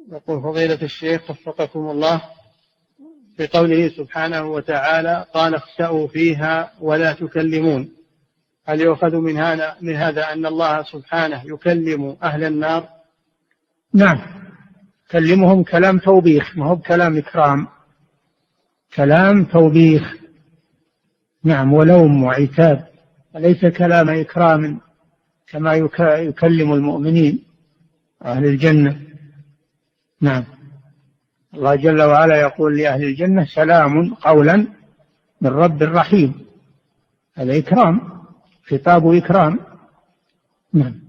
يقول فضيلة الشيخ وفقكم الله، في قوله سبحانه وتعالى قال اخسأوا فيها ولا تكلمون، هل يؤخذ من هذا أن الله سبحانه يكلم أهل النار؟ نعم، كلمهم كلام توبيخ، ما هو بكلام إكرام، كلام توبيخ، نعم، ولوم وعتاب، وليس كلام إكرام كما يكلم المؤمنين أهل الجنة. نعم، الله جل وعلا يقول لأهل الجنة سلام قولا من رب رحيم، هذا إكرام، خطاب إكرام. نعم.